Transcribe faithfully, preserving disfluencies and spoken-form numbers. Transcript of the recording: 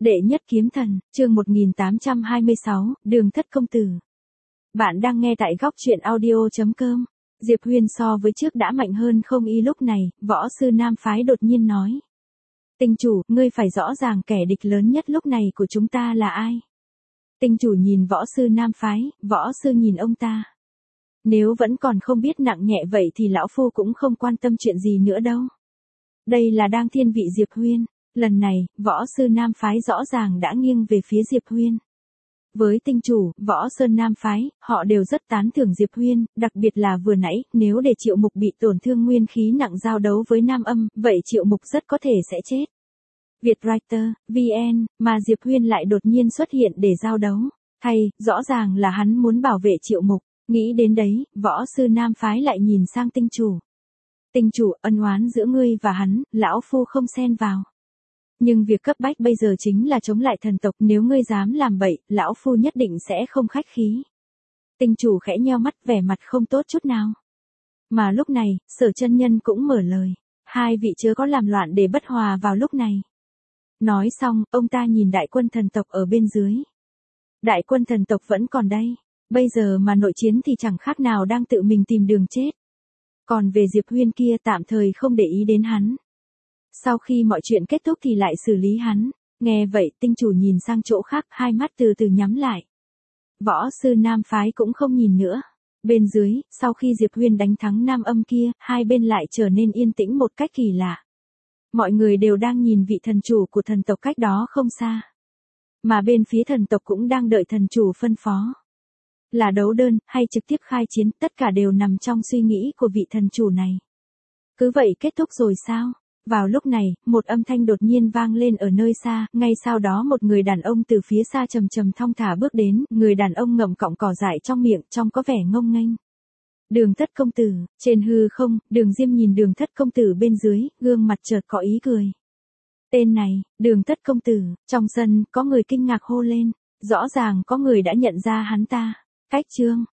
Đệ nhất kiếm thần, chương một nghìn tám trăm hai mươi sáu, Đường thất công tử. Bạn đang nghe tại góc truyện audio chấm com. Diệp Huyên so với trước đã mạnh hơn không y lúc này, võ sư nam phái đột nhiên nói. Tinh chủ, ngươi phải rõ ràng kẻ địch lớn nhất lúc này của chúng ta là ai. Tinh chủ nhìn võ sư nam phái, võ sư nhìn ông ta. Nếu vẫn còn không biết nặng nhẹ vậy thì lão phu cũng không quan tâm chuyện gì nữa đâu. Đây là đang thiên vị Diệp Huyên. Lần này, võ sư nam phái rõ ràng đã nghiêng về phía Diệp Huyên. Với tinh chủ, võ sơn nam phái, họ đều rất tán thưởng Diệp Huyên, đặc biệt là vừa nãy, nếu để Triệu Mục bị tổn thương nguyên khí nặng giao đấu với Nam Âm, vậy Triệu Mục rất có thể sẽ chết. Vietwriter, vê en, mà Diệp Huyên lại đột nhiên xuất hiện để giao đấu. Hay, rõ ràng là hắn muốn bảo vệ Triệu Mục, nghĩ đến đấy, võ sư nam phái lại nhìn sang tinh chủ. Tinh chủ, ân oán giữa ngươi và hắn, lão phu không xen vào. Nhưng việc cấp bách bây giờ chính là chống lại thần tộc, nếu ngươi dám làm bậy, lão phu nhất định sẽ không khách khí. Tinh chủ khẽ nheo mắt, vẻ mặt không tốt chút nào. Mà lúc này, Sở chân nhân cũng mở lời. Hai vị chớ có làm loạn để bất hòa vào lúc này. Nói xong, ông ta nhìn đại quân thần tộc ở bên dưới. Đại quân thần tộc vẫn còn đây. Bây giờ mà nội chiến thì chẳng khác nào đang tự mình tìm đường chết. Còn về Diệp Huyên kia tạm thời không để ý đến hắn. Sau khi mọi chuyện kết thúc thì lại xử lý hắn. Nghe vậy, tinh chủ nhìn sang chỗ khác, hai mắt từ từ nhắm lại. Võ sư nam phái cũng không nhìn nữa. Bên dưới, sau khi Diệp Huyên đánh thắng Nam Âm kia, hai bên lại trở nên yên tĩnh một cách kỳ lạ. Mọi người đều đang nhìn vị thần chủ của thần tộc cách đó không xa. Mà bên phía thần tộc cũng đang đợi thần chủ phân phó. Là đấu đơn, hay trực tiếp khai chiến, tất cả đều nằm trong suy nghĩ của vị thần chủ này. Cứ vậy kết thúc rồi sao? Vào lúc này, một âm thanh đột nhiên vang lên ở nơi xa, ngay sau đó một người đàn ông từ phía xa trầm trầm thong thả bước đến, người đàn ông ngậm cọng cỏ dại trong miệng, trông có vẻ ngông nghênh. Đường thất công tử, trên hư không, Đường Diêm nhìn Đường thất công tử bên dưới, gương mặt chợt có ý cười. Tên này, Đường thất công tử, trong sân, có người kinh ngạc hô lên, rõ ràng có người đã nhận ra hắn ta. Cách chương,